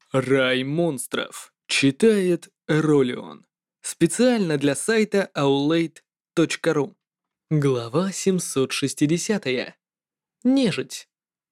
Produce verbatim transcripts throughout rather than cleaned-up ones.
Рай монстров. Читает Ролион. Специально для сайта аулейт точка ру. Глава семьсот шестьдесят. Нежить.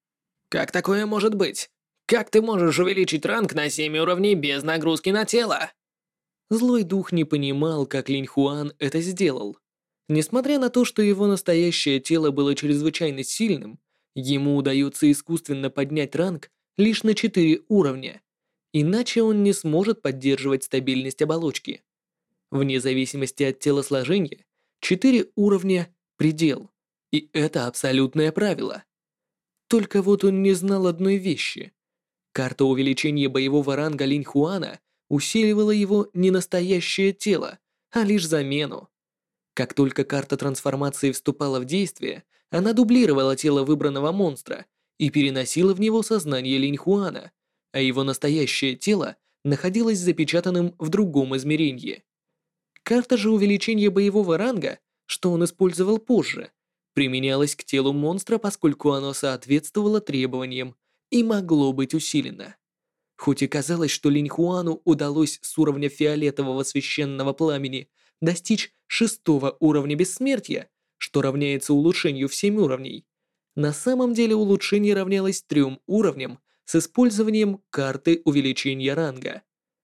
Как такое может быть? Как ты можешь увеличить ранг на семь уровней без нагрузки на тело? Злой дух не понимал, как Линь Хуан это сделал. Несмотря на то, что его настоящее тело было чрезвычайно сильным, ему удается искусственно поднять ранг лишь на четыре уровня, иначе он не сможет поддерживать стабильность оболочки. Вне зависимости от телосложения, четыре уровня– предел, и это абсолютное правило. Только вот он не знал одной вещи. Карта увеличения боевого ранга Линь Хуана усиливала его не настоящее тело, а лишь замену. Как только карта трансформации вступала в действие, она дублировала тело выбранного монстра и переносила в него сознание Линь Хуана, а его настоящее тело находилось запечатанным в другом измерении. Карта же увеличения боевого ранга, что он использовал позже, применялась к телу монстра, поскольку оно соответствовало требованиям и могло быть усилено. Хоть и казалось, что Линь Хуану удалось с уровня фиолетового священного пламени достичь шестого уровня бессмертия, что равняется улучшению в семь уровней, на самом деле улучшение равнялось трем уровням с использованием карты увеличения ранга.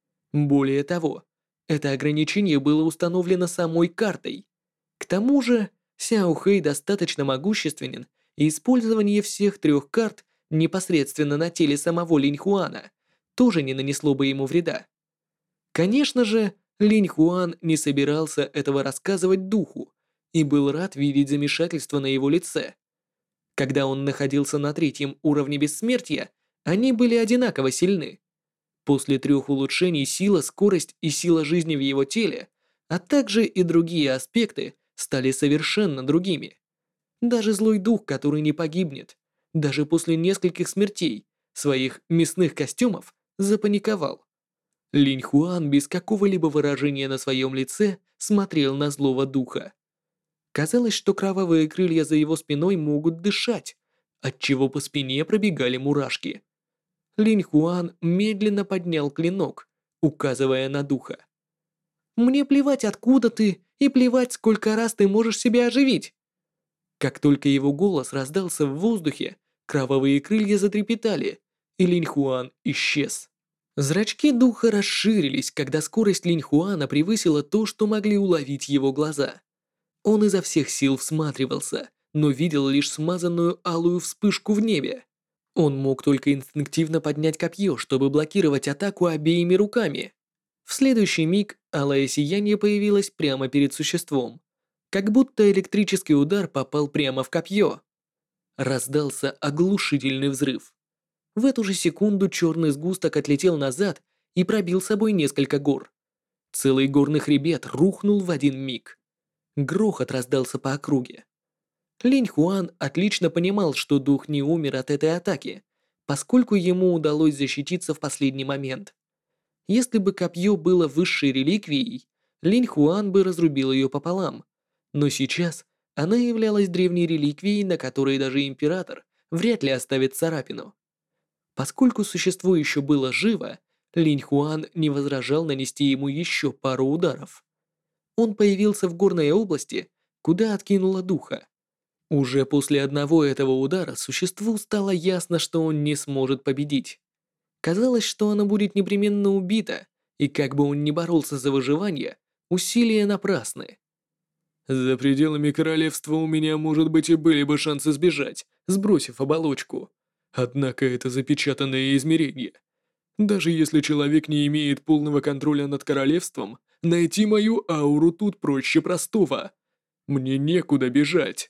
Более того, это ограничение было установлено самой картой. К тому же, Сяо Хэй достаточно могущественен, и использование всех трех карт непосредственно на теле самого Линь Хуана тоже не нанесло бы ему вреда. Конечно же, Линь Хуан не собирался этого рассказывать духу и был рад видеть замешательство на его лице. Когда он находился на третьем уровне бессмертия, они были одинаково сильны. После трех улучшений сила, скорость и сила жизни в его теле, а также и другие аспекты стали совершенно другими. Даже злой дух, который не погибнет, даже после нескольких смертей своих мясных костюмов, запаниковал. Линь Хуан без какого-либо выражения на своем лице смотрел на злого духа. Казалось, что кровавые крылья за его спиной могут дышать, отчего по спине пробегали мурашки. Линь Хуан медленно поднял клинок, указывая на духа. «Мне плевать, откуда ты, и плевать, сколько раз ты можешь себя оживить!» Как только его голос раздался в воздухе, кровавые крылья затрепетали, и Линь Хуан исчез. Зрачки духа расширились, когда скорость Линь Хуана превысила то, что могли уловить его глаза. Он изо всех сил всматривался, но видел лишь смазанную алую вспышку в небе. Он мог только инстинктивно поднять копье, чтобы блокировать атаку обеими руками. В следующий миг алое сияние появилось прямо перед существом, как будто электрический удар попал прямо в копье. Раздался оглушительный взрыв. В эту же секунду черный сгусток отлетел назад и пробил собой несколько гор. Целый горный хребет рухнул в один миг. Грохот раздался по округе. Линь Хуан отлично понимал, что дух не умер от этой атаки, поскольку ему удалось защититься в последний момент. Если бы копье было высшей реликвией, Линь Хуан бы разрубил ее пополам, но сейчас она являлась древней реликвией, на которой даже император вряд ли оставит царапину. Поскольку существо еще было живо, Линь Хуан не возражал нанести ему еще пару ударов. Он появился в горной области, куда откинуло духа. Уже после одного этого удара существу стало ясно, что он не сможет победить. Казалось, что оно будет непременно убито, и как бы он ни боролся за выживание, усилия напрасны. За пределами королевства у меня, может быть, и были бы шансы сбежать, сбросив оболочку. Однако это запечатанное измерение. Даже если человек не имеет полного контроля над королевством, найти мою ауру тут проще простого. Мне некуда бежать.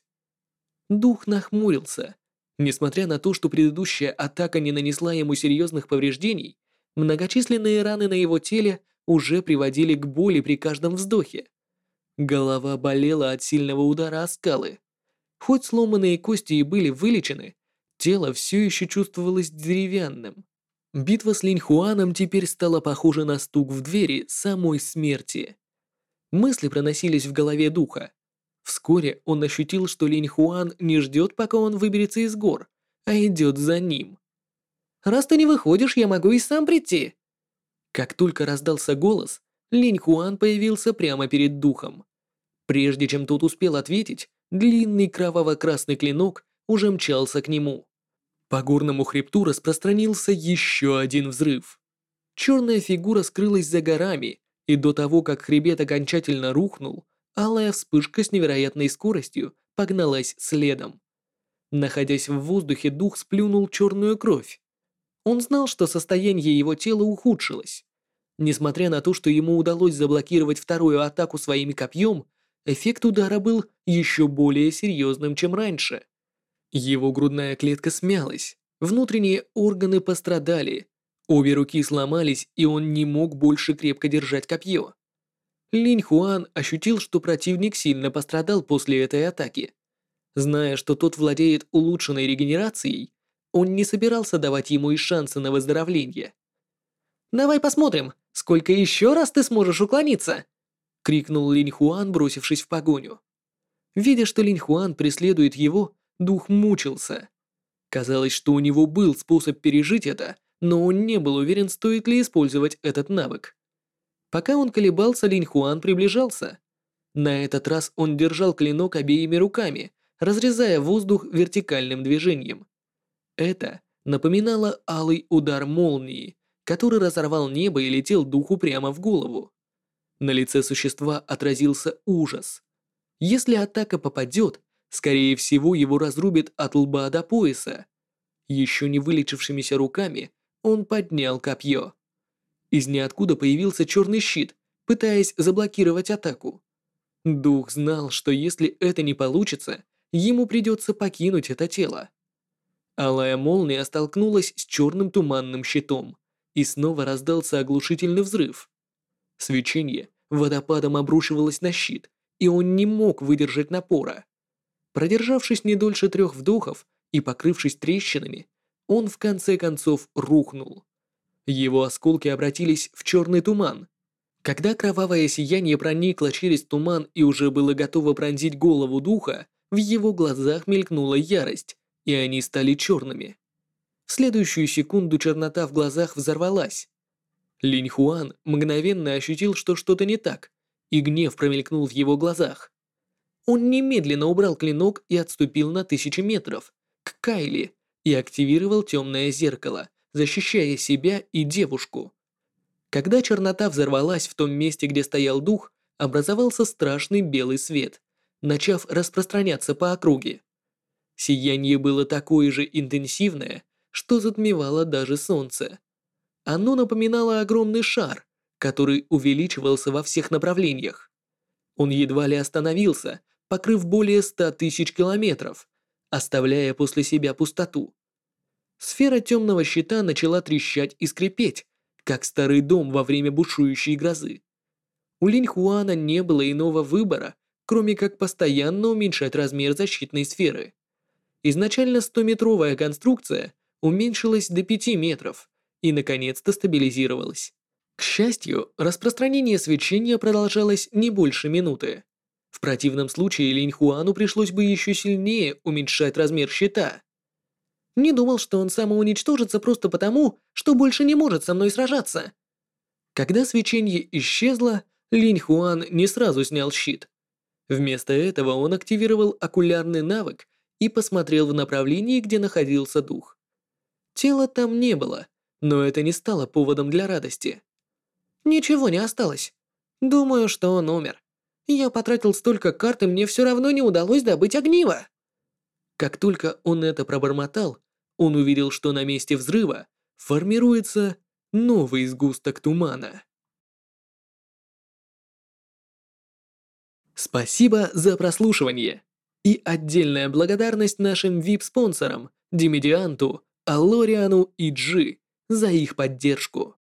Дух нахмурился. Несмотря на то, что предыдущая атака не нанесла ему серьезных повреждений, многочисленные раны на его теле уже приводили к боли при каждом вздохе. Голова болела от сильного удара о скалы. Хоть сломанные кости и были вылечены, тело все еще чувствовалось деревянным. Битва с Линь Хуаном теперь стала похожа на стук в двери самой смерти. Мысли проносились в голове духа. Вскоре он ощутил, что Линь Хуан не ждет, пока он выберется из гор, а идет за ним. Раз ты не выходишь, я могу и сам прийти». Как только раздался голос, Линь Хуан появился прямо перед духом. Прежде чем тот успел ответить, длинный кроваво-красный клинок уже мчался к нему. По горному хребту распространился еще один взрыв. Черная фигура скрылась за горами, и до того, как хребет окончательно рухнул, алая вспышка с невероятной скоростью погналась следом. Находясь в воздухе, дух сплюнул черную кровь. Он знал, что состояние его тела ухудшилось. Несмотря на то, что ему удалось заблокировать вторую атаку своим копьем, эффект удара был еще более серьезным, чем раньше. Его грудная клетка смялась, внутренние органы пострадали, обе руки сломались, и он не мог больше крепко держать копье. Линь Хуан ощутил, что противник сильно пострадал после этой атаки. Зная, что тот владеет улучшенной регенерацией, он не собирался давать ему и шансы на выздоровление. «Давай посмотрим, сколько еще раз ты сможешь уклониться!» — крикнул Линь Хуан, бросившись в погоню. Видя, что Линь Хуан преследует его, дух мучился. Казалось, что у него был способ пережить это, но он не был уверен, стоит ли использовать этот навык. Пока он колебался, Линь Хуан приближался. На этот раз он держал клинок обеими руками, разрезая воздух вертикальным движением. Это напоминало алый удар молнии, который разорвал небо и летел духу прямо в голову. На лице существа отразился ужас. Если атака попадет, скорее всего его разрубит от лба до пояса. Еще не вылечившимися руками он поднял копье. Из ниоткуда появился черный щит, пытаясь заблокировать атаку. Дух знал, что если это не получится, ему придется покинуть это тело. Алая молния столкнулась с черным туманным щитом, и снова раздался оглушительный взрыв. Свечение водопадом обрушивалось на щит, и он не мог выдержать напора. Продержавшись не дольше трех вдохов и покрывшись трещинами, он в конце концов рухнул. Его осколки обратились в черный туман. Когда кровавое сияние проникло через туман и уже было готово пронзить голову духа, в его глазах мелькнула ярость, и они стали черными. В следующую секунду чернота в глазах взорвалась. Линь Хуан мгновенно ощутил, что что-то не так, и гнев промелькнул в его глазах. Он немедленно убрал клинок и отступил на тысячи метров, к Кайли, и активировал темное зеркало, защищая себя и девушку. Когда чернота взорвалась в том месте, где стоял дух, образовался страшный белый свет, начав распространяться по округе. Сияние было такое же интенсивное, что затмевало даже солнце. Оно напоминало огромный шар, который увеличивался во всех направлениях. Он едва ли остановился, покрыв более ста тысяч километров, оставляя после себя пустоту. Сфера темного щита начала трещать и скрипеть, как старый дом во время бушующей грозы. У Линь Хуана не было иного выбора, кроме как постоянно уменьшать размер защитной сферы. Изначально стометровая конструкция уменьшилась до пяти метров и наконец-то стабилизировалась. К счастью, распространение свечения продолжалось не больше минуты. В противном случае Линь Хуану пришлось бы еще сильнее уменьшать размер щита. Не думал, что он самоуничтожится просто потому, что больше не может со мной сражаться. Когда свечение исчезло, Линь Хуан не сразу снял щит. Вместо этого он активировал окулярный навык и посмотрел в направлении, где находился дух. Тела там не было, но это не стало поводом для радости. Ничего не осталось. Думаю, что он умер. Я потратил столько карт, и мне все равно не удалось добыть огниво. Как только он это пробормотал, он увидел, что на месте взрыва формируется новый сгусток тумана. Спасибо за прослушивание. И отдельная благодарность нашим ви ай пи-спонсорам Димедианту, Алориану и Джи за их поддержку.